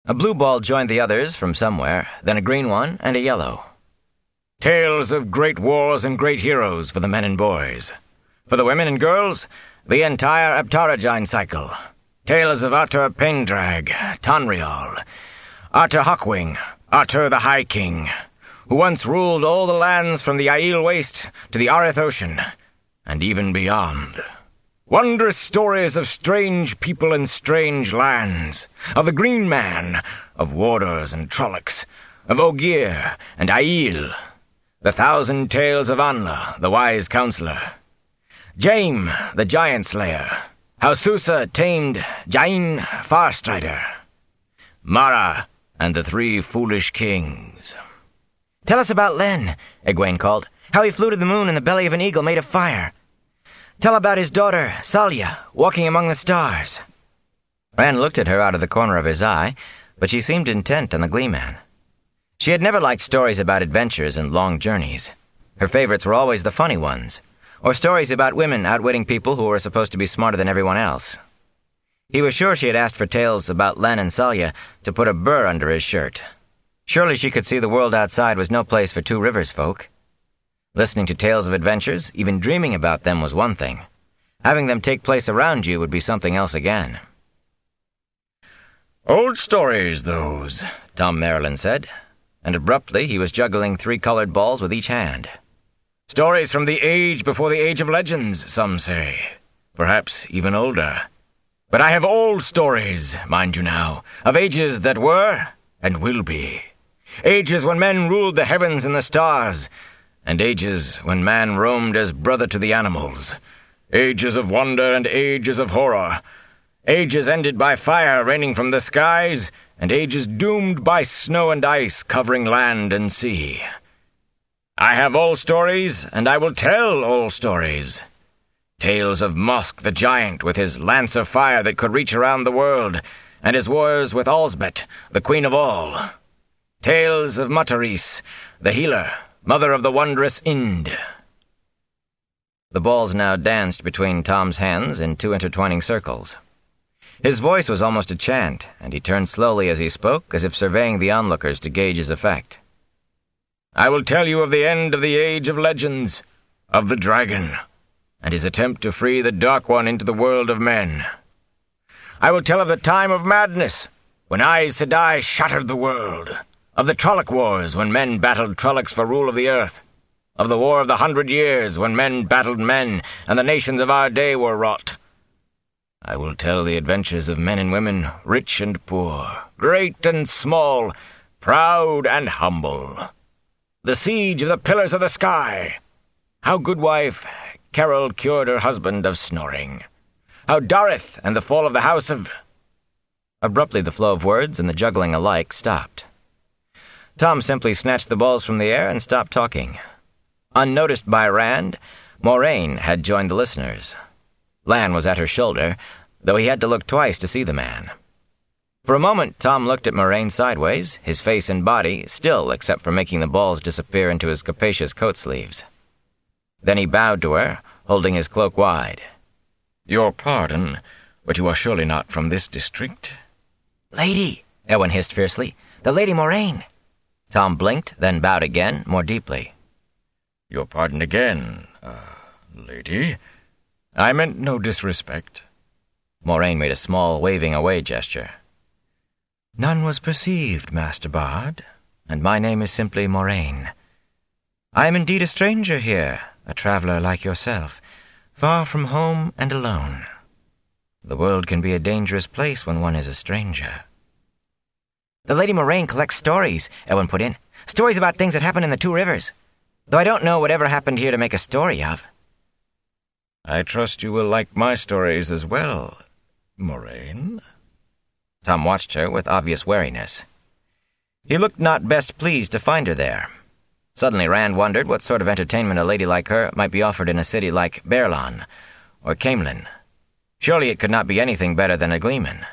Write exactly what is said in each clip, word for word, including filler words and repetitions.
A blue ball joined the others from somewhere, then a green one and a yellow. Tales of great wars and great heroes for the men and boys. For the women and girls, the entire Aptaragine cycle. Tales of Atur Pendrag, Tanrial, Atur Hawkwing, Atur the High King, who once ruled all the lands from the Aiel Waste to the Arith Ocean, and even beyond. Wondrous stories of strange people and strange lands, of the Green Man, of warders and trollocs, of Ogier and Aiel, the thousand tales of Anla, the wise counselor, Jaime, the giant slayer, how Susa tamed Jain Farstrider, Mara, and the three foolish kings. "Tell us about Len," Egwene called. "How he flew to the moon in the belly of an eagle made of fire. Tell about his daughter, Salya, walking among the stars." Rand looked at her out of the corner of his eye, but she seemed intent on the Gleeman. She had never liked stories about adventures and long journeys. Her favorites were always the funny ones, or stories about women outwitting people who were supposed to be smarter than everyone else. He was sure she had asked for tales about Len and Salya to put a burr under his shirt. Surely she could see the world outside was no place for Two Rivers folk. Listening to tales of adventures, even dreaming about them, was one thing. Having them take place around you would be something else again. "Old stories, those," Tom Merrilin said, and abruptly he was juggling three colored balls with each hand. "Stories from the age before the age of legends, some say. Perhaps even older. But I have old stories, mind you now, of ages that were and will be. Ages when men ruled the heavens and the stars, and ages when man roamed as brother to the animals. Ages of wonder and ages of horror. Ages ended by fire raining from the skies, and ages doomed by snow and ice covering land and sea. I have old stories, and I will tell old stories. Tales of Mosk the giant with his lance of fire that could reach around the world, and his wars with Alsbet, the queen of all. Tales of Mataris, the healer, mother of the wondrous Ind." The balls now danced between Tom's hands in two intertwining circles. His voice was almost a chant, and he turned slowly as he spoke, as if surveying the onlookers to gauge his effect. "I will tell you of the end of the age of legends, of the dragon, and his attempt to free the Dark One into the world of men. I will tell of the time of madness, when Aes Sedai shattered the world, of the Trolloc Wars, when men battled Trollocs for rule of the earth, of the War of the Hundred Years, when men battled men, and the nations of our day were wrought. I will tell the adventures of men and women, rich and poor, great and small, proud and humble. The siege of the Pillars of the Sky, how Goodwife Carol cured her husband of snoring, how Dareth and the fall of the House of—" Abruptly the flow of words and the juggling alike stopped. Tom simply snatched the balls from the air and stopped talking. Unnoticed by Rand, Moraine had joined the listeners. Lan was at her shoulder, though he had to look twice to see the man. For a moment Tom looked at Moraine sideways, his face and body still except for making the balls disappear into his capacious coat sleeves. Then he bowed to her, holding his cloak wide. "Your pardon, but you are surely not from this district?" "Lady," Eowyn hissed fiercely, "the Lady Moraine." Tom blinked, then bowed again, more deeply. "Your pardon again, uh, lady. I meant no disrespect." Moraine made a small waving away gesture. "None was perceived, Master Bard, and my name is simply Moraine. I am indeed a stranger here, a traveler like yourself, far from home and alone. The world can be a dangerous place when one is a stranger." "The Lady Moraine collects stories," Eowyn put in. "Stories about things that happen in the Two Rivers. Though I don't know whatever happened here to make a story of." "I trust you will like my stories as well, Moraine." Tom watched her with obvious wariness. He looked not best pleased to find her there. Suddenly Rand wondered what sort of entertainment a lady like her might be offered in a city like Baerlon or Caemlyn. Surely it could not be anything better than a gleeman.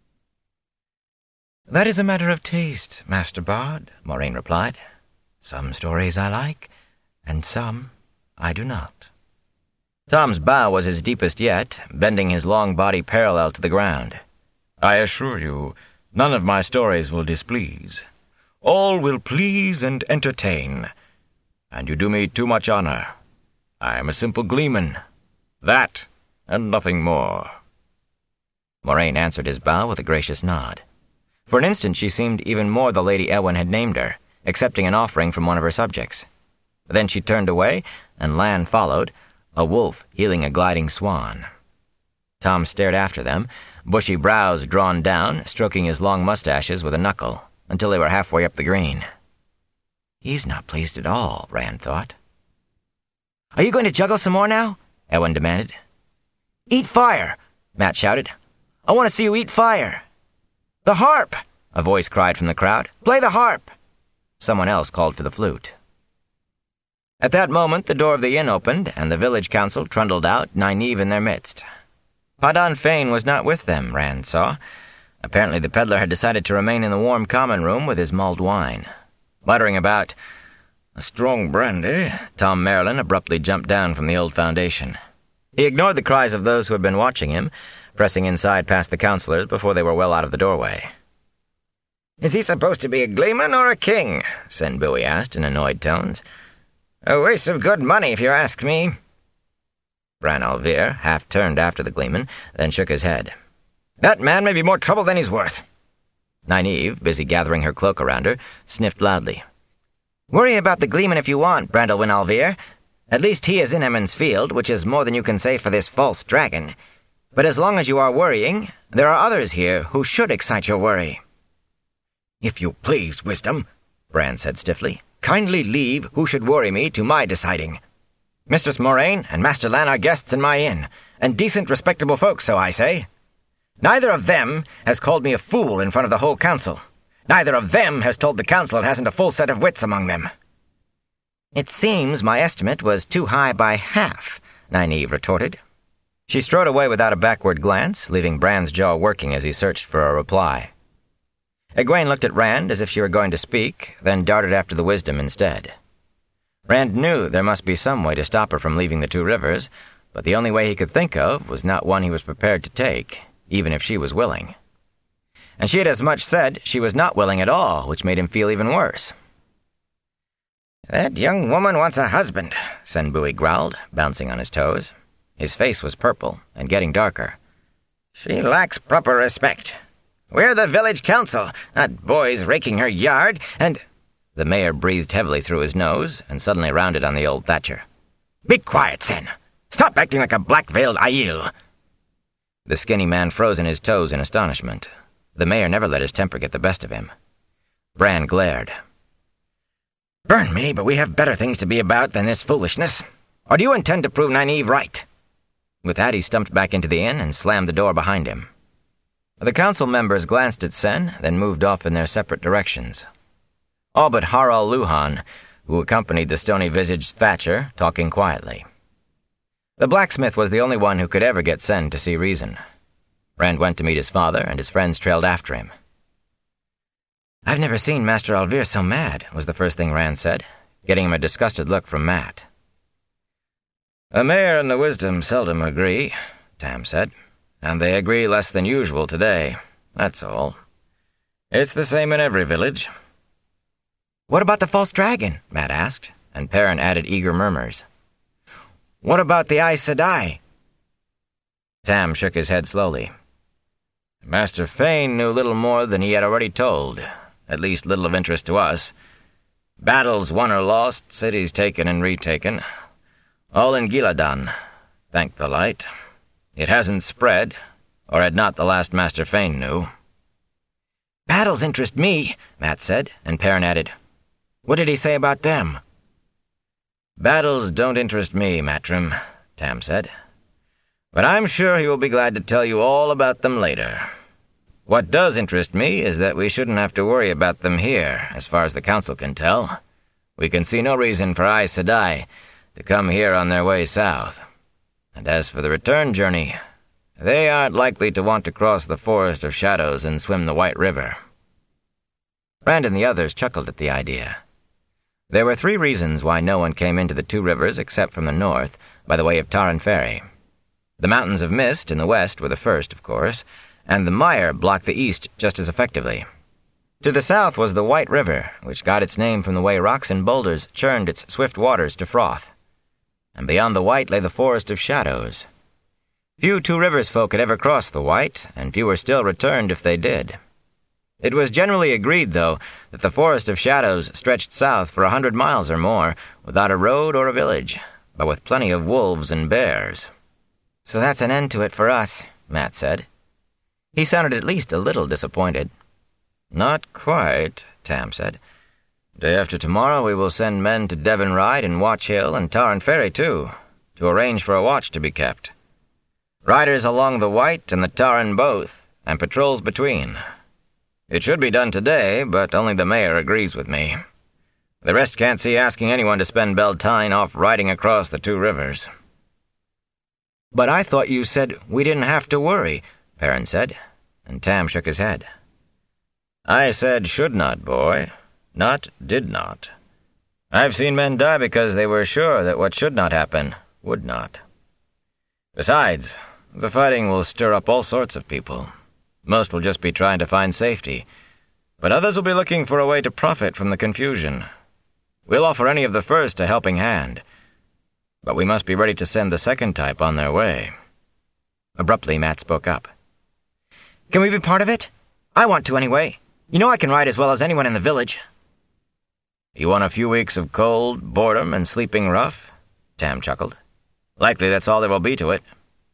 "That is a matter of taste, Master Bard," Moraine replied. "Some stories I like, and some I do not." Tom's bow was his deepest yet, bending his long body parallel to the ground. "I assure you, None of my stories will displease. All will please and entertain. And you do me too much honor. I am a simple gleeman. That, and nothing more." Moraine answered his bow with a gracious nod. For an instant she seemed even more the Lady Eowyn had named her, accepting an offering from one of her subjects. Then she turned away, and Lan followed, a wolf heeling a gliding swan. Tom stared after them, bushy brows drawn down, stroking his long mustaches with a knuckle, until they were halfway up the green. He's not pleased at all, Rand thought. "Are you going to juggle some more now?" Eowyn demanded. "Eat fire!" Mat shouted. "I want to see you eat fire!" "The harp!" a voice cried from the crowd. "Play the harp!" Someone else called for the flute. At that moment, the door of the inn opened, and the village council trundled out, Nynaeve in their midst. Padan Fain was not with them, Rand saw. Apparently the peddler had decided to remain in the warm common room with his mulled wine. Muttering about a strong brandy, Tom Merrilin abruptly jumped down from the old foundation. He ignored the cries of those who had been watching him, pressing inside past the councillors before they were well out of the doorway. "Is he supposed to be a gleeman or a king?" Sen Bui asked in annoyed tones. "A waste of good money, if you ask me." Bran al'Vir half turned after the gleeman, then shook his head. "That man may be more trouble than he's worth." Nynaeve, busy gathering her cloak around her, sniffed loudly. "Worry about the gleeman if you want, Brandolwyn al'Vir. At least he is in Emond's Field, which is more than you can say for this false dragon. But as long as you are worrying, there are others here who should excite your worry." "If you please, Wisdom," Bran said stiffly, "kindly leave who should worry me to my deciding. Mistress Moraine and Master Lan are guests in my inn, and decent, respectable folk, so I say. Neither of them has called me a fool in front of the whole council. Neither of them has told the council it hasn't a full set of wits among them." "It seems my estimate was too high by half," Nynaeve retorted. She strode away without a backward glance, leaving Bran's jaw working as he searched for a reply. Egwene looked at Rand as if she were going to speak, then darted after the Wisdom instead. Rand knew there must be some way to stop her from leaving the Two Rivers, but the only way he could think of was not one he was prepared to take, even if she was willing. And she had as much said she was not willing at all, which made him feel even worse. "That young woman wants a husband," Sen Bui growled, bouncing on his toes. His face was purple and getting darker. "She lacks proper respect. We're the village council, not boys raking her yard, and—" The mayor breathed heavily through his nose and suddenly rounded on the old thatcher. "Be quiet, Sen. Stop acting like a black-veiled Aiel." The skinny man froze in his toes in astonishment. The mayor never let his temper get the best of him. Bran glared. "Burn me, but we have better things to be about than this foolishness. Or do you intend to prove Nynaeve right?" With that, he stumped back into the inn and slammed the door behind him. The council members glanced at Sen, then moved off in their separate directions. All but Harald Luhan, who accompanied the stony-visaged Thatcher, talking quietly. The blacksmith was the only one who could ever get Sen to see reason. Rand went to meet his father, and his friends trailed after him. "I've never seen Master al'Vir so mad," was the first thing Rand said, getting him a disgusted look from Mat. "The mayor and the Wisdom seldom agree," Tam said, "and they agree less than usual today, that's all. It's the same in every village." "What about the false dragon?" Mat asked, and Perrin added eager murmurs. "What about the Aes Sedai?" Tam shook his head slowly. "Master Fain knew little more than he had already told, at least little of interest to us. Battles won or lost, cities taken and retaken. All in Gil'adon, thank the light. It hasn't spread, or had not the last Master Fain knew." "Battles interest me," Mat said, and Perrin added, "What did he say about them?" "Battles don't interest me, Matrim," Tam said. "But I'm sure he will be glad to tell you all about them later. What does interest me is that we shouldn't have to worry about them here, as far as the council can tell. We can see no reason for Aes Sedai to come here on their way south. And as for the return journey, they aren't likely to want to cross the Forest of Shadows and swim the White River." Rand and the others chuckled at the idea. There were three reasons why no one came into the Two Rivers except from the north, by the way of Tarren Ferry. The Mountains of Mist in the west were the first, of course, and the mire blocked the east just as effectively. To the south was the White River, which got its name from the way rocks and boulders churned its swift waters to froth. And beyond the White lay the Forest of Shadows. Few Two Rivers folk had ever crossed the White, and fewer still returned if they did. It was generally agreed, though, that the Forest of Shadows stretched south for a hundred miles or more, without a road or a village, but with plenty of wolves and bears. "So that's an end to it for us," Matt said. He sounded at least a little disappointed. "Not quite," Tam said. "Day after tomorrow we will send men to Devon Ride and Watch Hill and Tarrant Ferry, too, to arrange for a watch to be kept. Riders along the White and the Tarrant both, and patrols between. It should be done today, but only the mayor agrees with me. The rest can't see asking anyone to spend Beltane off riding across the two rivers." "But I thought you said we didn't have to worry," Perrin said, and Tam shook his head. "I said should not, boy, not did not. I've seen men die because they were sure that what should not happen would not. Besides, the fighting will stir up all sorts of people. Most will just be trying to find safety, but others will be looking for a way to profit from the confusion. We'll offer any of the first a helping hand, but we must be ready to send the second type on their way." Abruptly, Matt spoke up. "Can we be part of it? I want to anyway. You know I can ride as well as anyone in the village." "You want a few weeks of cold, boredom, and sleeping rough?" Tam chuckled. "Likely that's all there will be to it."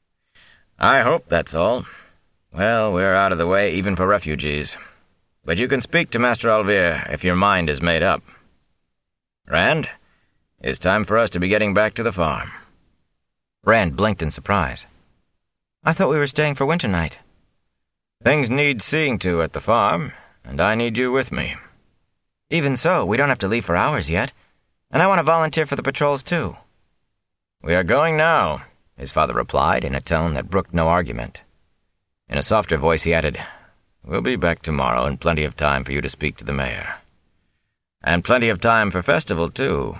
"I hope that's all. Well, we're out of the way even for refugees. But you can speak to Master Alvir if your mind is made up. Rand, it's time for us to be getting back to the farm." Rand blinked in surprise. "I thought we were staying for winter night." "Things need seeing to at the farm, and I need you with me." "Even so, we don't have to leave for hours yet. And I want to volunteer for the patrols, too." "We are going now," his father replied in a tone that brooked no argument. In a softer voice he added, "We'll be back tomorrow and plenty of time for you to speak to the mayor. And plenty of time for festival, too.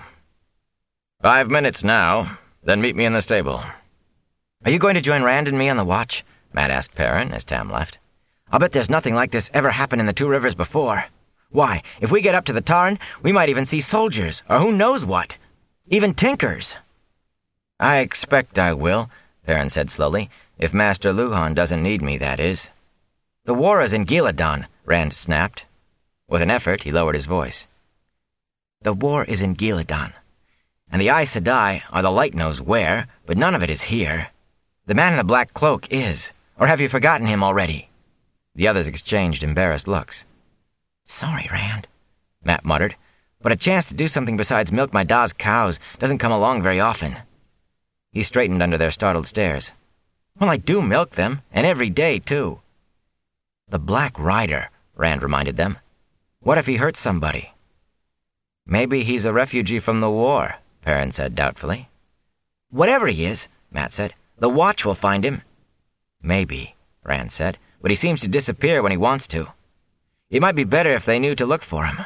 Five minutes now, then meet me in the stable." "Are you going to join Rand and me on the watch?" Matt asked Perrin as Tam left. "I'll bet there's nothing like this ever happened in the Two Rivers before. Why, if we get up to the Tarn, we might even see soldiers, or who knows what. Even tinkers." "I expect I will," Perrin said slowly. "If Master Luhan doesn't need me, that is." "The war is in Ghealdan," Rand snapped. With an effort, he lowered his voice. "The war is in Ghealdan. And the Aes Sedai are the light knows where, but none of it is here. The man in the black cloak is. Or have you forgotten him already?" The others exchanged embarrassed looks. "Sorry, Rand," Matt muttered, "but a chance to do something besides milk my da's cows doesn't come along very often." He straightened under their startled stares. "Well, I do milk them, and every day, too." "The Black Rider," Rand reminded them. "What if he hurts somebody?" "Maybe he's a refugee from the war," Perrin said doubtfully. "Whatever he is," Matt said, "the watch will find him." "Maybe," Rand said, "but he seems to disappear when he wants to. It might be better if they knew to look for him."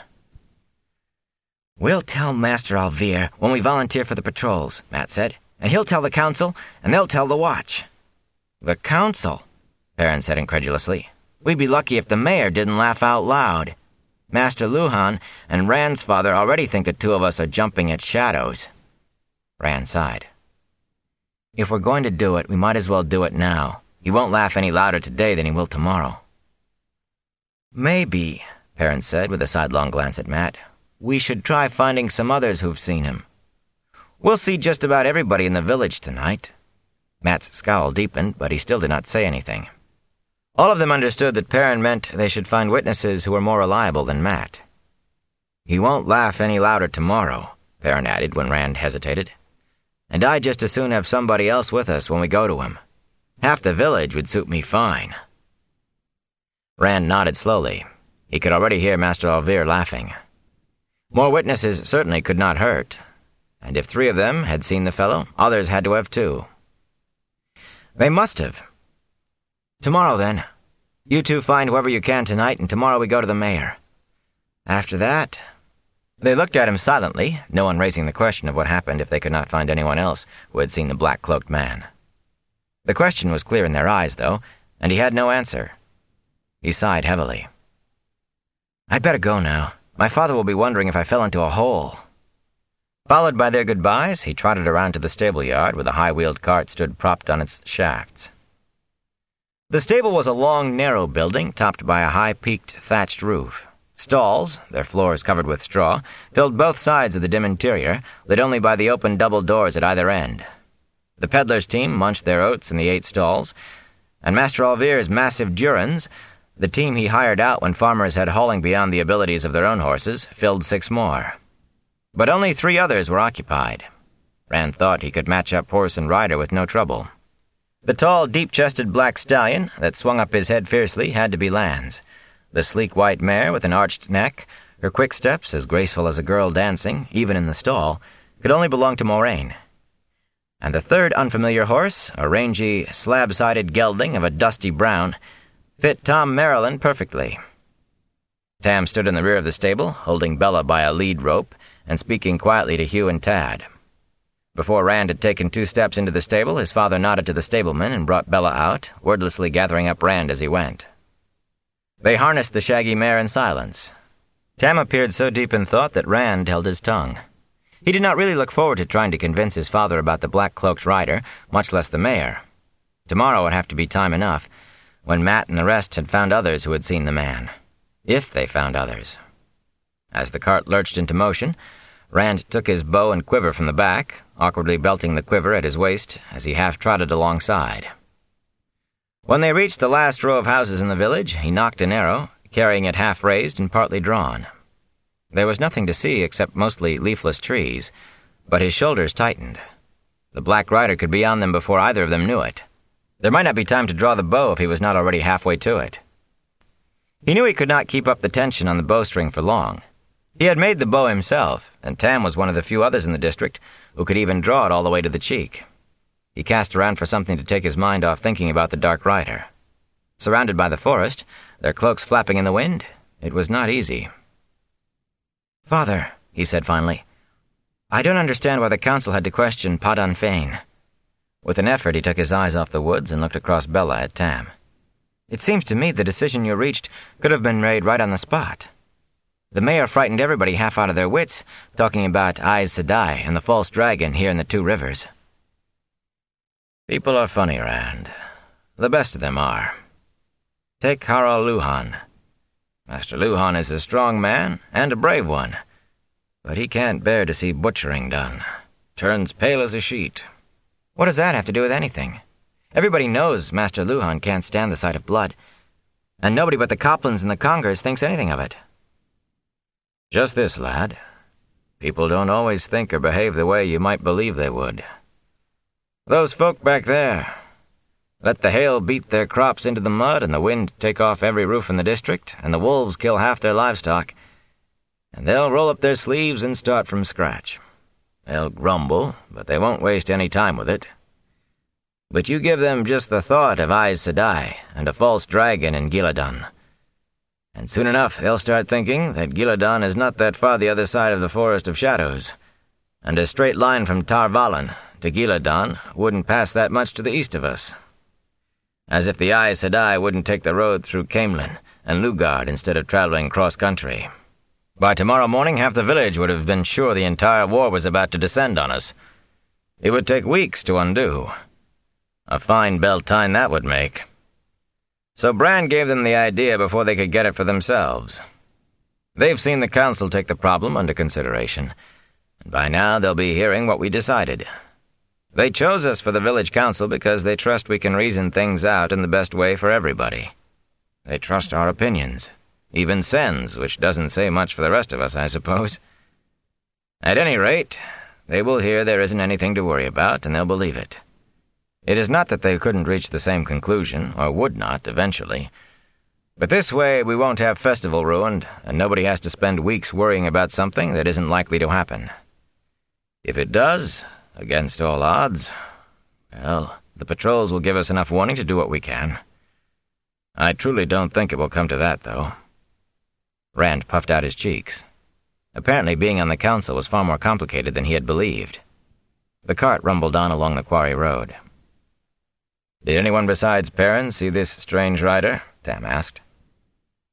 "We'll tell Master Alvir when we volunteer for the patrols," Matt said, "and he'll tell the council, and they'll tell the watch." "The council?" Perrin said incredulously. "We'd be lucky if the mayor didn't laugh out loud. Master Luhan and Rand's father already think the two of us are jumping at shadows." Rand sighed. "If we're going to do it, we might as well do it now. He won't laugh any louder today than he will tomorrow." "Maybe," Perrin said with a sidelong glance at Matt, "we should try finding some others who've seen him. We'll see just about everybody in the village tonight." Matt's scowl deepened, but he still did not say anything. All of them understood that Perrin meant they should find witnesses who were more reliable than Matt. "He won't laugh any louder tomorrow," Perrin added when Rand hesitated. "And I'd just as soon have somebody else with us when we go to him. Half the village would suit me fine." Rand nodded slowly. He could already hear Master Alvir laughing. More witnesses certainly could not hurt, and if three of them had seen the fellow, others had to have too. They must have. "Tomorrow, then. You two find whoever you can tonight, and tomorrow we go to the mayor. After that—" They looked at him silently, no one raising the question of what happened if they could not find anyone else who had seen the black-cloaked man. The question was clear in their eyes, though, and he had no answer. He sighed heavily. "I'd better go now. My father will be wondering if I fell into a hole." Followed by their goodbyes, he trotted around to the stable yard where the high-wheeled cart stood propped on its shafts. The stable was a long, narrow building topped by a high-peaked thatched roof. Stalls, their floors covered with straw, filled both sides of the dim interior, lit only by the open double doors at either end. The peddler's team munched their oats in the eight stalls, and Master Alvere's massive Durans, the team he hired out when farmers had hauling beyond the abilities of their own horses, filled six more. But only three others were occupied. Rand thought he could match up horse and rider with no trouble. The tall, deep-chested black stallion that swung up his head fiercely had to be Lan's. The sleek white mare with an arched neck, her quick steps as graceful as a girl dancing, even in the stall, could only belong to Moraine. And the third unfamiliar horse, a rangy, slab-sided gelding of a dusty brown, fit Tom Maryland perfectly. Tam stood in the rear of the stable, holding Bella by a lead rope, and speaking quietly to Hugh and Tad. Before Rand had taken two steps into the stable, his father nodded to the stableman and brought Bella out, wordlessly gathering up Rand as he went. They harnessed the shaggy mare in silence. Tam appeared so deep in thought that Rand held his tongue. He did not really look forward to trying to convince his father about the black-cloaked rider, much less the mare. Tomorrow would have to be time enough, when Matt and the rest had found others who had seen the man. If they found others. As the cart lurched into motion, Rand took his bow and quiver from the back, awkwardly belting the quiver at his waist as he half-trotted alongside. When they reached the last row of houses in the village, he nocked an arrow, carrying it half-raised and partly drawn. There was nothing to see except mostly leafless trees, but his shoulders tightened. The Black Rider could be on them before either of them knew it. There might not be time to draw the bow if he was not already halfway to it. He knew he could not keep up the tension on the bowstring for long. He had made the bow himself, and Tam was one of the few others in the district who could even draw it all the way to the cheek. He cast around for something to take his mind off thinking about the Dark Rider. Surrounded by the forest, their cloaks flapping in the wind, it was not easy. "Father," he said finally, "I don't understand why the council had to question Padan Fain." With an effort, he took his eyes off the woods and looked across Bella at Tam. "It seems to me the decision you reached could have been made right on the spot. The mayor frightened everybody half out of their wits, talking about Aes Sedai and the false dragon here in the Two Rivers." "People are funny, Rand. The best of them are. Take Harald Luhan. Master Luhan is a strong man and a brave one, but he can't bear to see butchering done. Turns pale as a sheet." "What does that have to do with anything? Everybody knows Master Luhan can't stand the sight of blood, and nobody but the Coplans and the Congers thinks anything of it." "Just this, lad. People don't always think or behave the way you might believe they would. Those folk back there, let the hail beat their crops into the mud and the wind take off every roof in the district, and the wolves kill half their livestock, and they'll roll up their sleeves and start from scratch. They'll grumble, but they won't waste any time with it. But you give them just the thought of Aes Sedai and a false dragon in Gillidan, and soon enough they'll start thinking that Gillidan is not that far the other side of the Forest of Shadows, and a straight line from Tar Valon to Gillidan wouldn't pass that much to the east of us. As if the Aes Sedai wouldn't take the road through Caemlyn and Lugard instead of traveling cross-country. By tomorrow morning, half the village would have been sure the entire war was about to descend on us. It would take weeks to undo. A fine Beltane that would make. So Bran gave them the idea before they could get it for themselves. They've seen the council take the problem under consideration, and by now they'll be hearing what we decided. They chose us for the village council because they trust we can reason things out in the best way for everybody. They trust our opinions, even Sen's, which doesn't say much for the rest of us, I suppose. At any rate, they will hear there isn't anything to worry about, and they'll believe it. It is not that they couldn't reach the same conclusion, or would not, eventually. But this way we won't have festival ruined, and nobody has to spend weeks worrying about something that isn't likely to happen. If it does, against all odds, well, the patrols will give us enough warning to do what we can. I truly don't think it will come to that, though." Rand puffed out his cheeks. Apparently being on the council was far more complicated than he had believed. The cart rumbled on along the quarry road. "Did anyone besides Perrin see this strange rider?" Tam asked.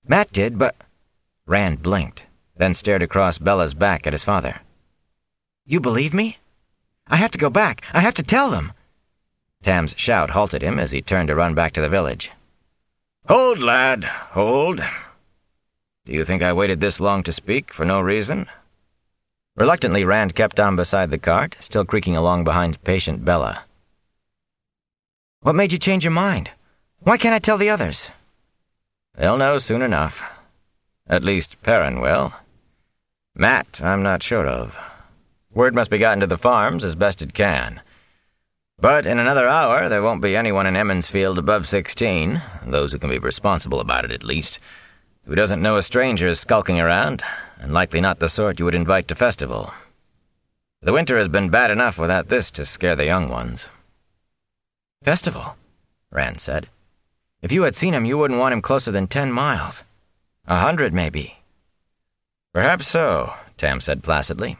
Matt did, but... Rand blinked, then stared across Bella's back at his father. You believe me? I have to go back. I have to tell them. Tam's shout halted him as he turned to run back to the village. Hold, lad, hold. Do you think I waited this long to speak for no reason? Reluctantly, Rand kept on beside the cart, still creaking along behind patient Bella. What made you change your mind? Why can't I tell the others? They'll know soon enough. At least Perrin will. Matt, I'm not sure of. Word must be gotten to the farms as best it can. But in another hour, there won't be anyone in Emmonsfield above sixteen, those who can be responsible about it at least, who doesn't know a stranger is skulking around, and likely not the sort you would invite to festival. The winter has been bad enough without this to scare the young ones. Festival, Rand said. If you had seen him, you wouldn't want him closer than ten miles. A hundred, maybe. Perhaps so, Tam said placidly.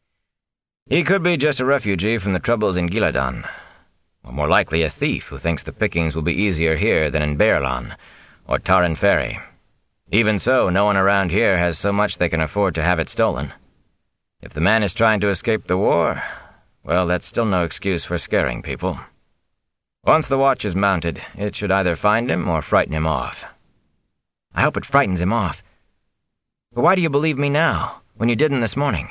He could be just a refugee from the troubles in Giladon, or more likely a thief who thinks the pickings will be easier here than in Baerlon or Taran Ferry. Even so, no one around here has so much they can afford to have it stolen. If the man is trying to escape the war, well, that's still no excuse for scaring people. Once the watch is mounted, it should either find him or frighten him off. I hope it frightens him off. But why do you believe me now, when you didn't this morning?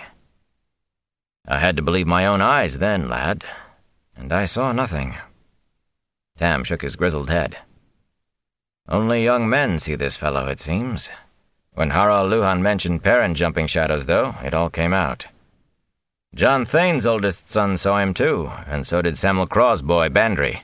I had to believe my own eyes then, lad, and I saw nothing. Tam shook his grizzled head. Only young men see this fellow, it seems. When Harald Luhan mentioned Perrin jumping shadows, though, it all came out. John Thane's oldest son saw him too, and so did Samuel Craw's boy, Bandry.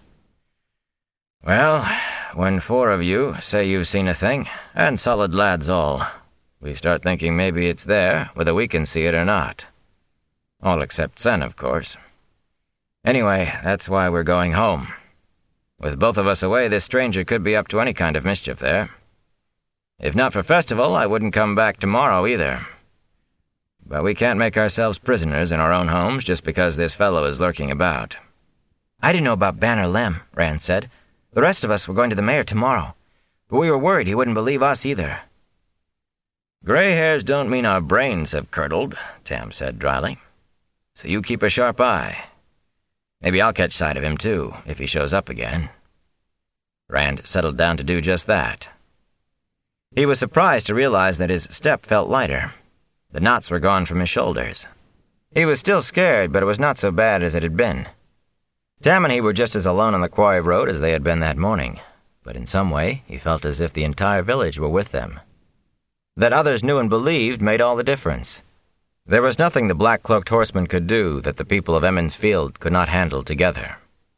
Well, when four of you say you've seen a thing, and solid lads all, we start thinking maybe it's there, whether we can see it or not. All except Sen, of course. Anyway, that's why we're going home. With both of us away, this stranger could be up to any kind of mischief there. If not for festival, I wouldn't come back tomorrow either. But we can't make ourselves prisoners in our own homes just because this fellow is lurking about. I didn't know about Banner Lem, Rand said. The rest of us were going to the mayor tomorrow, but we were worried he wouldn't believe us either. Gray hairs don't mean our brains have curdled, Tam said dryly. So you keep a sharp eye. Maybe I'll catch sight of him, too, if he shows up again. Rand settled down to do just that. He was surprised to realize that his step felt lighter. The knots were gone from his shoulders. He was still scared, but it was not so bad as it had been. Tam and he were just as alone on the quarry road as they had been that morning, but in some way he felt as if the entire village were with them. That others knew and believed made all the difference. There was nothing the black-cloaked horseman could do that the people of Emmonsfield could not handle together.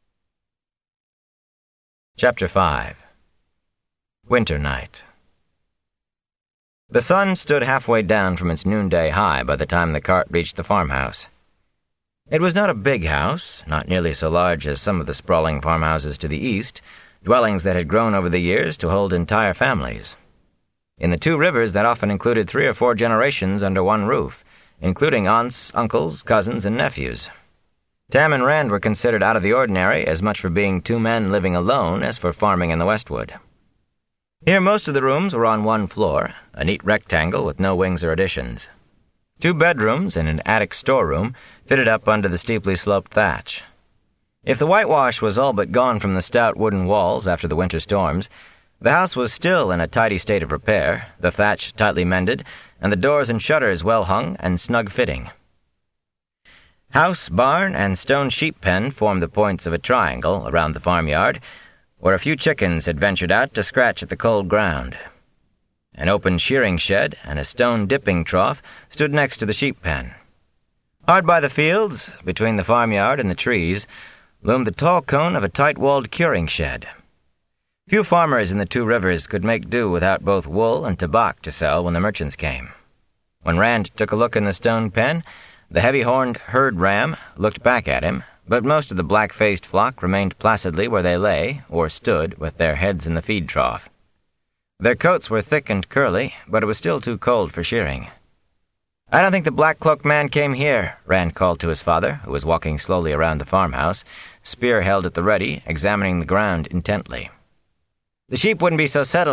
Chapter five. Winter Night. The sun stood halfway down from its noonday high by the time the cart reached the farmhouse. It was not a big house, not nearly so large as some of the sprawling farmhouses to the east, dwellings that had grown over the years to hold entire families. In the Two Rivers, that often included three or four generations under one roof, including aunts, uncles, cousins, and nephews. Tam and Rand were considered out of the ordinary as much for being two men living alone as for farming in the Westwood. Here most of the rooms were on one floor, a neat rectangle with no wings or additions. Two bedrooms and an attic storeroom fitted up under the steeply sloped thatch. If the whitewash was all but gone from the stout wooden walls after the winter storms, the house was still in a tidy state of repair, the thatch tightly mended, and the doors and shutters well hung and snug-fitting. House, barn, and stone sheep pen formed the points of a triangle around the farmyard, where a few chickens had ventured out to scratch at the cold ground. An open shearing shed and a stone dipping trough stood next to the sheep pen. Hard by the fields, between the farmyard and the trees, loomed the tall cone of a tight-walled curing shed. Few farmers in the Two Rivers could make do without both wool and tobac to sell when the merchants came. When Rand took a look in the stone pen, the heavy-horned herd ram looked back at him, but most of the black-faced flock remained placidly where they lay, or stood, with their heads in the feed trough. Their coats were thick and curly, but it was still too cold for shearing. "I don't think the black-cloaked man came here," Rand called to his father, who was walking slowly around the farmhouse, spear held at the ready, examining the ground intently. "The sheep wouldn't be so settled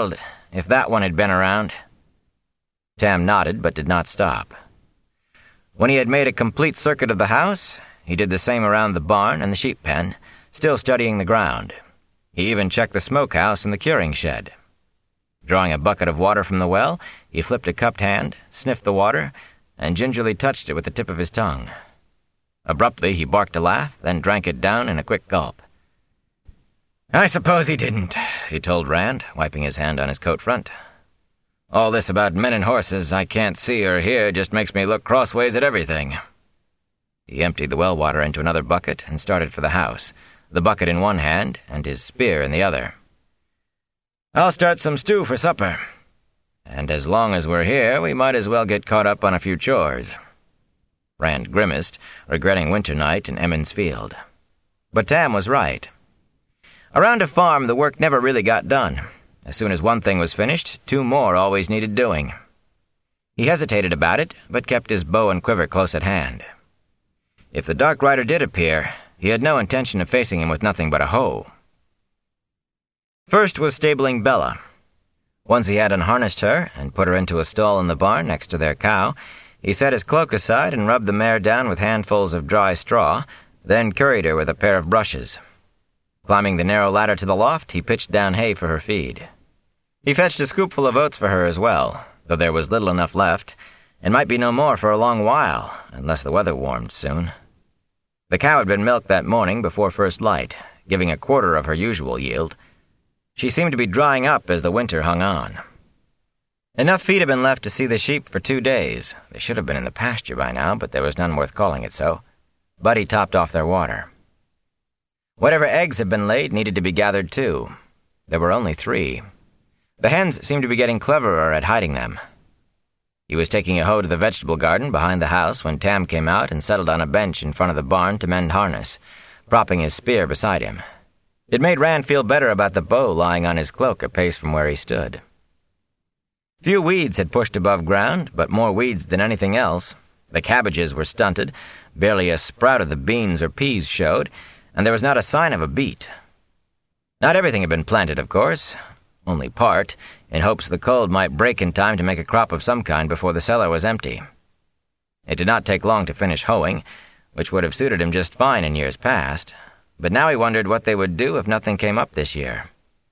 if that one had been around." Tam nodded, but did not stop. When he had made a complete circuit of the house, he did the same around the barn and the sheep pen, still studying the ground. He even checked the smokehouse and the curing shed. Drawing a bucket of water from the well, he flipped a cupped hand, sniffed the water, and gingerly touched it with the tip of his tongue. Abruptly, he barked a laugh, then drank it down in a quick gulp. "I suppose he didn't," he told Rand, wiping his hand on his coat front. "All this about men and horses I can't see or hear just makes me look crossways at everything." He emptied the well water into another bucket and started for the house, the bucket in one hand and his spear in the other. "I'll start some stew for supper. And as long as we're here, we might as well get caught up on a few chores." Rand grimaced, regretting winter night in Emmons Field. But Tam was right. Around a farm, the work never really got done. As soon as one thing was finished, two more always needed doing. He hesitated about it, but kept his bow and quiver close at hand. If the Dark Rider did appear, he had no intention of facing him with nothing but a hoe. First was stabling Bella. Once he had unharnessed her and put her into a stall in the barn next to their cow, he set his cloak aside and rubbed the mare down with handfuls of dry straw, then curried her with a pair of brushes. Climbing the narrow ladder to the loft, he pitched down hay for her feed. He fetched a scoopful of oats for her as well, though there was little enough left, and might be no more for a long while, unless the weather warmed soon. The cow had been milked that morning before first light, giving a quarter of her usual yield. She seemed to be drying up as the winter hung on. Enough feed had been left to see the sheep for two days. They should have been in the pasture by now, but there was none worth calling it so. Buddy topped off their water. Whatever eggs had been laid needed to be gathered too. There were only three. The hens seemed to be getting cleverer at hiding them. He was taking a hoe to the vegetable garden behind the house when Tam came out and settled on a bench in front of the barn to mend harness, propping his spear beside him. It made Rand feel better about the bow lying on his cloak a pace from where he stood. Few weeds had pushed above ground, but more weeds than anything else. The cabbages were stunted, barely a sprout of the beans or peas showed, and there was not a sign of a beet. Not everything had been planted, of course, only part, in hopes the cold might break in time to make a crop of some kind before the cellar was empty. It did not take long to finish hoeing, which would have suited him just fine in years past, but now he wondered what they would do if nothing came up this year.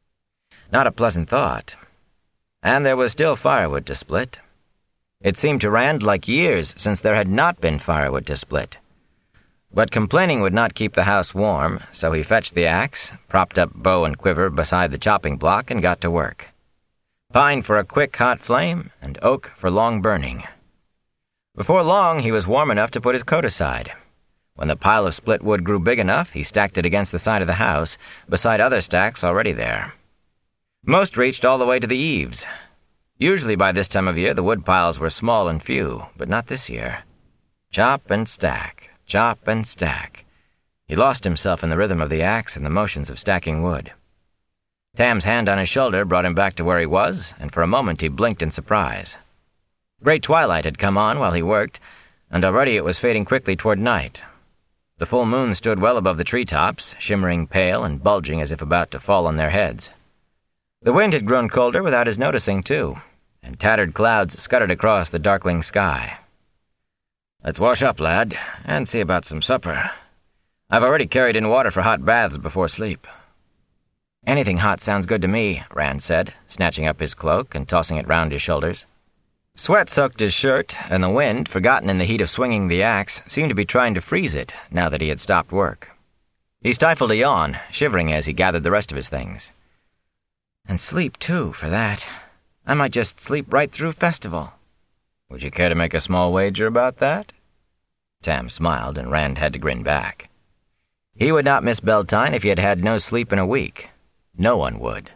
Not a pleasant thought. And there was still firewood to split. It seemed to Rand like years since there had not been firewood to split. But complaining would not keep the house warm, so he fetched the axe, propped up bow and quiver beside the chopping block, and got to work. Pine for a quick, hot flame, and oak for long burning. Before long, he was warm enough to put his coat aside. When the pile of split wood grew big enough, he stacked it against the side of the house, beside other stacks already there. Most reached all the way to the eaves. Usually by this time of year the wood piles were small and few, but not this year. Chop and stack, chop and stack. He lost himself in the rhythm of the axe and the motions of stacking wood. Tam's hand on his shoulder brought him back to where he was, and for a moment he blinked in surprise. Great twilight had come on while he worked, and already it was fading quickly toward night. The full moon stood well above the treetops, shimmering pale and bulging as if about to fall on their heads. The wind had grown colder without his noticing, too, and tattered clouds scuttered across the darkling sky. "Let's wash up, lad, and see about some supper. I've already carried in water for hot baths before sleep." "Anything hot sounds good to me," Rand said, snatching up his cloak and tossing it round his shoulders. Sweat soaked his shirt, and the wind, forgotten in the heat of swinging the axe, seemed to be trying to freeze it now that he had stopped work. He stifled a yawn, shivering as he gathered the rest of his things. "And sleep, too, for that. I might just sleep right through festival." "Would you care to make a small wager about that?" Tam smiled, and Rand had to grin back. He would not miss Beltane if he had had no sleep in a week. No one would.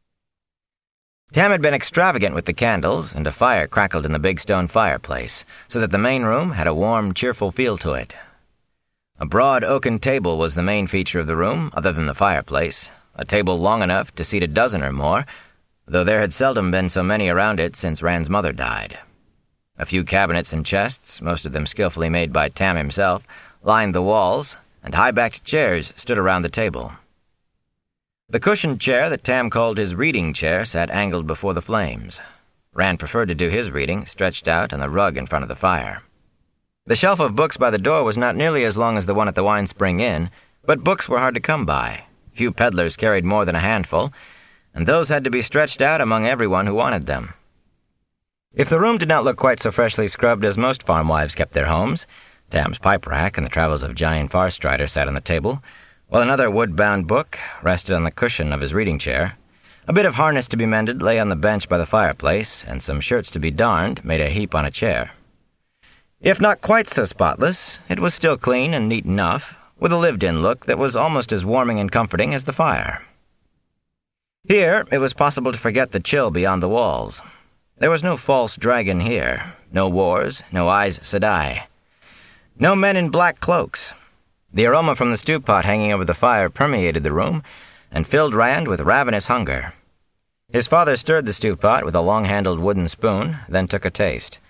Tam had been extravagant with the candles, and a fire crackled in the big stone fireplace, so that the main room had a warm, cheerful feel to it. A broad oaken table was the main feature of the room, other than the fireplace, a table long enough to seat a dozen or more, though there had seldom been so many around it since Rand's mother died. A few cabinets and chests, most of them skillfully made by Tam himself, lined the walls, and high-backed chairs stood around the table. The cushioned chair that Tam called his reading chair sat angled before the flames. Rand preferred to do his reading stretched out on the rug in front of the fire. The shelf of books by the door was not nearly as long as the one at the Wine Spring Inn, but books were hard to come by. Few peddlers carried more than a handful, and those had to be stretched out among everyone who wanted them. If the room did not look quite so freshly scrubbed as most farm wives kept their homes, Tam's pipe rack and the travels of Giant Farstrider sat on the table, while another wood-bound book rested on the cushion of his reading chair. A bit of harness to be mended lay on the bench by the fireplace, and some shirts to be darned made a heap on a chair. If not quite so spotless, it was still clean and neat enough, with a lived-in look that was almost as warming and comforting as the fire. Here, it was possible to forget the chill beyond the walls. There was no false dragon here, no wars, no Aes Sedai. No men in black cloaks. The aroma from the stew pot hanging over the fire permeated the room and filled Rand with ravenous hunger. His father stirred the stew pot with a long-handled wooden spoon, then took a taste.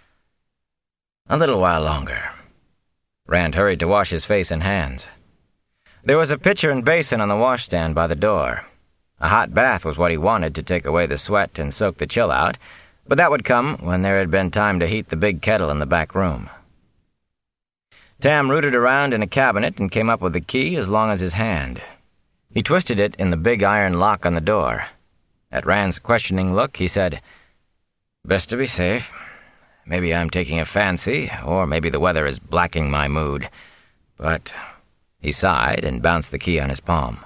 A little while longer. Rand hurried to wash his face and hands. There was a pitcher and basin on the washstand by the door. A hot bath was what he wanted to take away the sweat and soak the chill out, but that would come when there had been time to heat the big kettle in the back room. Tam rooted around in a cabinet and came up with the key as long as his hand. He twisted it in the big iron lock on the door. At Rand's questioning look, he said, "Best to be safe. Maybe I'm taking a fancy, or maybe the weather is blacking my mood. But—" he sighed and bounced the key on his palm.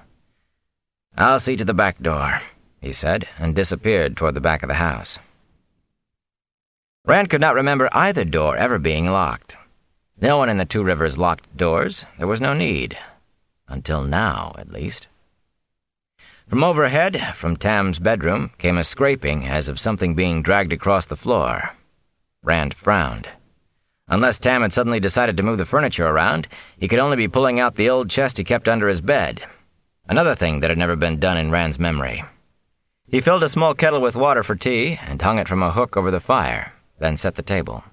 "I'll see to the back door," he said, and disappeared toward the back of the house. Rand could not remember either door ever being locked. No one in the Two Rivers locked doors. There was no need. Until now, at least. From overhead, from Tam's bedroom, came a scraping as of something being dragged across the floor. Rand frowned. Unless Tam had suddenly decided to move the furniture around, he could only be pulling out the old chest he kept under his bed. Another thing that had never been done in Rand's memory. He filled a small kettle with water for tea and hung it from a hook over the fire, then set the table.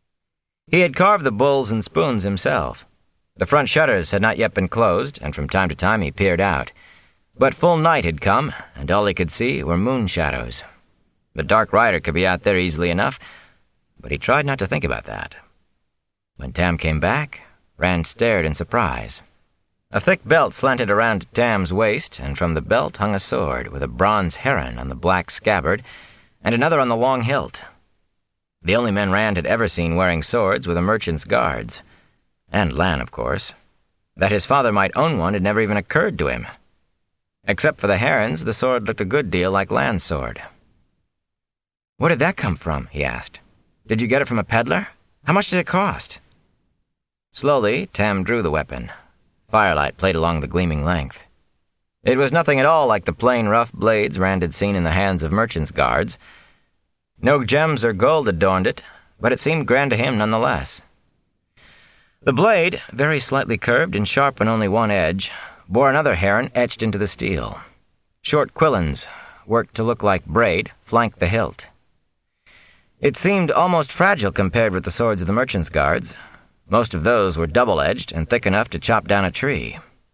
He had carved the bowls and spoons himself. The front shutters had not yet been closed, and from time to time he peered out. But full night had come, and all he could see were moon shadows. The Dark Rider could be out there easily enough, but he tried not to think about that. When Tam came back, Rand stared in surprise. A thick belt slanted around Tam's waist, and from the belt hung a sword with a bronze heron on the black scabbard and another on the long hilt. The only men Rand had ever seen wearing swords were the merchant's guards. And Lan, of course. That his father might own one had never even occurred to him. Except for the herons, the sword looked a good deal like Lan's sword. "Where did that come from?" he asked. "Did you get it from a peddler? How much did it cost?" Slowly, Tam drew the weapon. Firelight played along the gleaming length. It was nothing at all like the plain, rough blades Rand had seen in the hands of merchants' guards. No gems or gold adorned it, but it seemed grand to him nonetheless. The blade, very slightly curved and sharp on only one edge, bore another heron etched into the steel. Short quillons, worked to look like braid, flanked the hilt. It seemed almost fragile compared with the swords of the merchants' guards. Most of those were double-edged and thick enough to chop down a tree.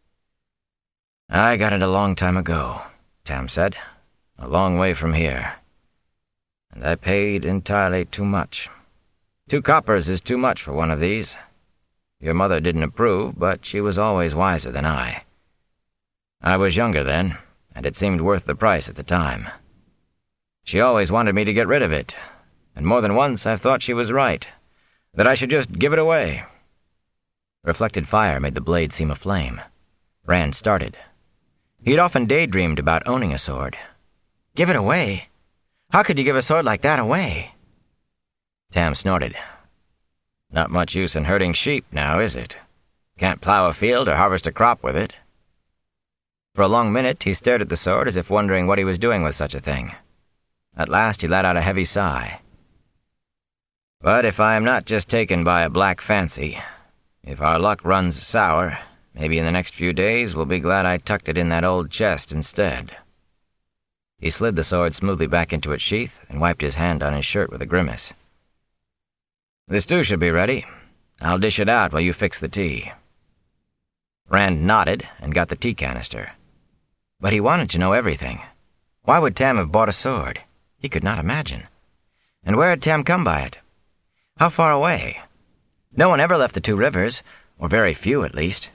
"I got it a long time ago," Tam said. "A long way from here. And I paid entirely too much. Two coppers is too much for one of these. Your mother didn't approve, but she was always wiser than I. I was younger then, and it seemed worth the price at the time. She always wanted me to get rid of it, and more than once I've thought she was right, that I should just give it away." Reflected fire made the blade seem aflame. Rand started. He had often daydreamed about owning a sword. "Give it away? How could you give a sword like that away?" Tam snorted. "Not much use in herding sheep now, is it? Can't plow a field or harvest a crop with it." For a long minute he stared at the sword as if wondering what he was doing with such a thing. At last he let out a heavy sigh. "But if I am not just taken by a black fancy, if our luck runs sour, maybe in the next few days we'll be glad I tucked it in that old chest instead." He slid the sword smoothly back into its sheath and wiped his hand on his shirt with a grimace. "The stew should be ready. I'll dish it out while you fix the tea." Rand nodded and got the tea canister. But he wanted to know everything. Why would Tam have bought a sword? He could not imagine. And where had Tam come by it? How far away? No one ever left the two rivers, or very few at least.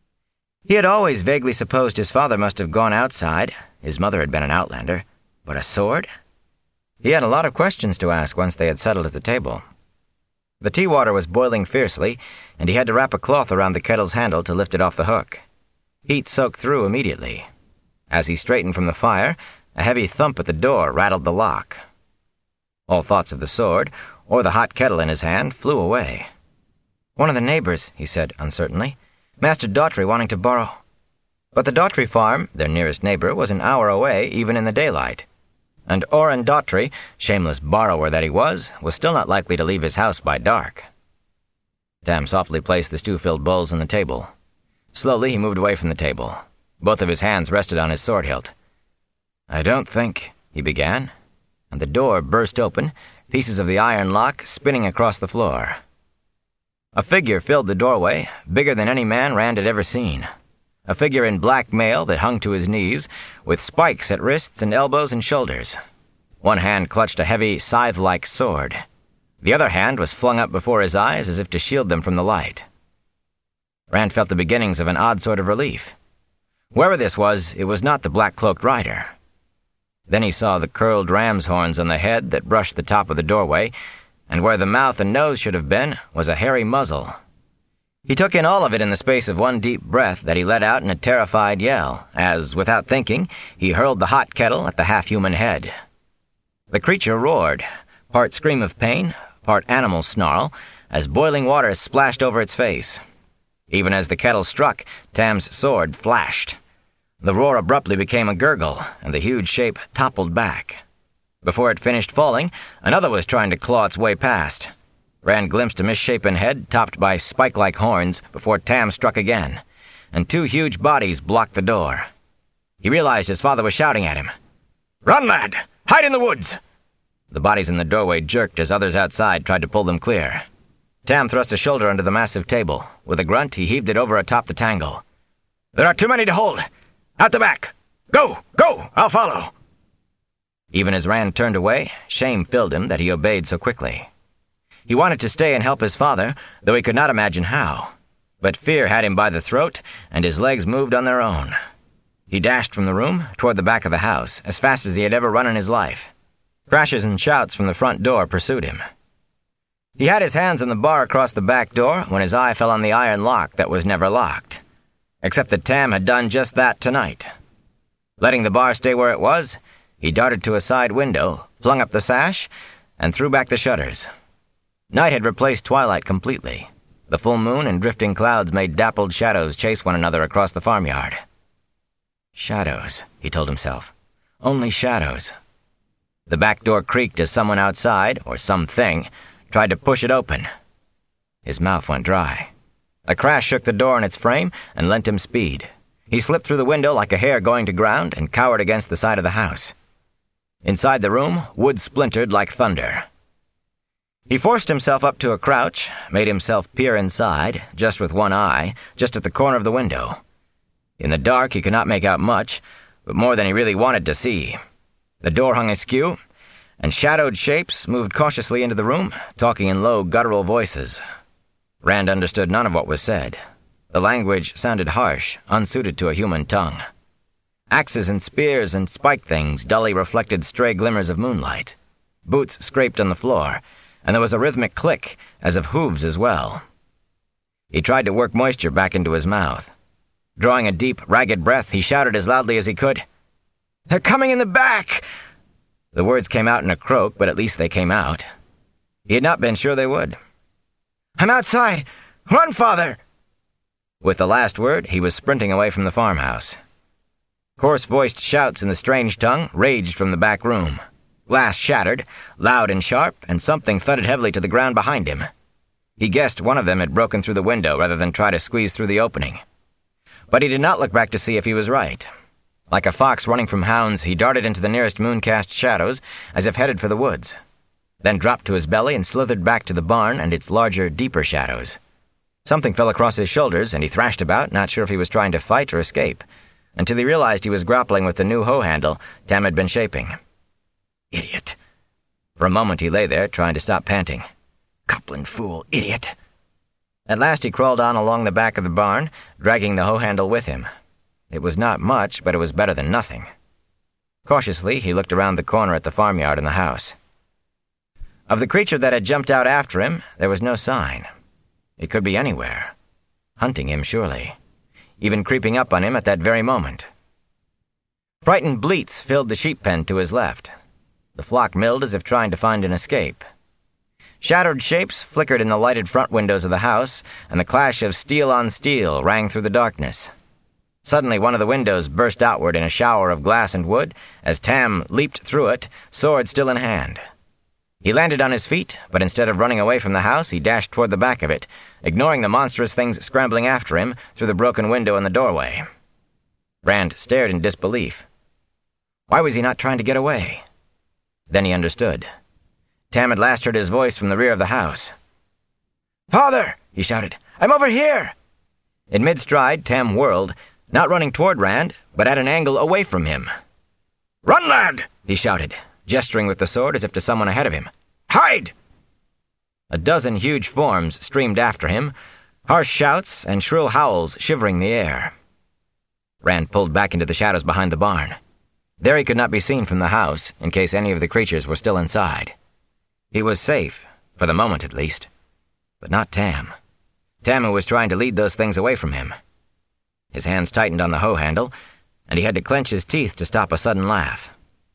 He had always vaguely supposed his father must have gone outside. His mother had been an outlander. But a sword? He had a lot of questions to ask once they had settled at the table. The tea water was boiling fiercely, and he had to wrap a cloth around the kettle's handle to lift it off the hook. Heat soaked through immediately. As he straightened from the fire, a heavy thump at the door rattled the lock. All thoughts of the sword, or the hot kettle in his hand, flew away. "One of the neighbors," he said uncertainly. "Master Daughtry wanting to borrow." But the Daughtry farm, their nearest neighbor, was an hour away even in the daylight. And Oren Daughtry, shameless borrower that he was, was still not likely to leave his house by dark. Tam softly placed the stew-filled bowls on the table. Slowly he moved away from the table. Both of his hands rested on his sword hilt. "I don't think," he began, and the door burst open, pieces of the iron lock spinning across the floor. A figure filled the doorway, bigger than any man Rand had ever seen. A figure in black mail that hung to his knees, with spikes at wrists and elbows and shoulders. One hand clutched a heavy, scythe-like sword. The other hand was flung up before his eyes as if to shield them from the light. Rand felt the beginnings of an odd sort of relief. Whoever this was, it was not the black-cloaked rider. Then he saw the curled ram's horns on the head that brushed the top of the doorway, and where the mouth and nose should have been was a hairy muzzle. He took in all of it in the space of one deep breath that he let out in a terrified yell, as, without thinking, he hurled the hot kettle at the half-human head. The creature roared, part scream of pain, part animal snarl, as boiling water splashed over its face. Even as the kettle struck, Tam's sword flashed. The roar abruptly became a gurgle, and the huge shape toppled back. Before it finished falling, another was trying to claw its way past. Rand glimpsed a misshapen head topped by spike-like horns before Tam struck again, and two huge bodies blocked the door. He realized his father was shouting at him. "Run, lad! Hide in the woods!" The bodies in the doorway jerked as others outside tried to pull them clear. Tam thrust a shoulder under the massive table. With a grunt, he heaved it over atop the tangle. "There are too many to hold! Out the back! Go! Go! I'll follow!" Even as Rand turned away, shame filled him that he obeyed so quickly. He wanted to stay and help his father, though he could not imagine how. But fear had him by the throat, and his legs moved on their own. He dashed from the room, toward the back of the house, as fast as he had ever run in his life. Crashes and shouts from the front door pursued him. He had his hands on the bar across the back door when his eye fell on the iron lock that was never locked. Except that Tam had done just that tonight. Letting the bar stay where it was, he darted to a side window, flung up the sash, and threw back the shutters. Night had replaced twilight completely. The full moon and drifting clouds made dappled shadows chase one another across the farmyard. Shadows, he told himself. Only shadows. The back door creaked as someone outside, or something, tried to push it open. His mouth went dry. A crash shook the door in its frame and lent him speed. He slipped through the window like a hare going to ground and cowered against the side of the house. Inside the room, wood splintered like thunder. He forced himself up to a crouch, made himself peer inside, just with one eye, just at the corner of the window. In the dark he could not make out much, but more than he really wanted to see. The door hung askew, and shadowed shapes moved cautiously into the room, talking in low, guttural voices. Rand understood none of what was said. The language sounded harsh, unsuited to a human tongue. Axes and spears and spike things dully reflected stray glimmers of moonlight. Boots scraped on the floor, and there was a rhythmic click, as of hooves as well. He tried to work moisture back into his mouth. Drawing a deep, ragged breath, he shouted as loudly as he could, "They're coming in the back!" The words came out in a croak, but at least they came out. He had not been sure they would. "I'm outside! Run, father!" With the last word, he was sprinting away from the farmhouse. Coarse-voiced shouts in the strange tongue raged from the back room. Glass shattered, loud and sharp, and something thudded heavily to the ground behind him. He guessed one of them had broken through the window rather than try to squeeze through the opening. But he did not look back to see if he was right. Like a fox running from hounds, he darted into the nearest moon-cast shadows, as if headed for the woods, then dropped to his belly and slithered back to the barn and its larger, deeper shadows. Something fell across his shoulders, and he thrashed about, not sure if he was trying to fight or escape. until he realized he was grappling with the new hoe handle Tam had been shaping. Idiot. For a moment he lay there, trying to stop panting. Coupland fool, idiot. At last he crawled on along the back of the barn, dragging the hoe handle with him. It was not much, but it was better than nothing. Cautiously, he looked around the corner at the farmyard and the house. Of the creature that had jumped out after him, there was no sign. It could be anywhere. Hunting him, surely. Even creeping up on him at that very moment. Frightened bleats filled the sheep pen to his left. The flock milled as if trying to find an escape. Shattered shapes flickered in the lighted front windows of the house, and the clash of steel on steel rang through the darkness. Suddenly one of the windows burst outward in a shower of glass and wood as Tam leaped through it, sword still in hand. He landed on his feet, but instead of running away from the house, he dashed toward the back of it, ignoring the monstrous things scrambling after him through the broken window in the doorway. Rand stared in disbelief. Why was he not trying to get away? Then he understood. Tam had last heard his voice from the rear of the house. "Father!" he shouted. "I'm over here!" In mid-stride, Tam whirled, not running toward Rand, but at an angle away from him. "Run, lad!" he shouted, gesturing with the sword as if to someone ahead of him. "Hide!" A dozen huge forms streamed after him, harsh shouts and shrill howls shivering the air. Rand pulled back into the shadows behind the barn. There he could not be seen from the house, in case any of the creatures were still inside. He was safe, for the moment at least. But not Tam. Tam who was trying to lead those things away from him. His hands tightened on the hoe handle, and he had to clench his teeth to stop a sudden laugh.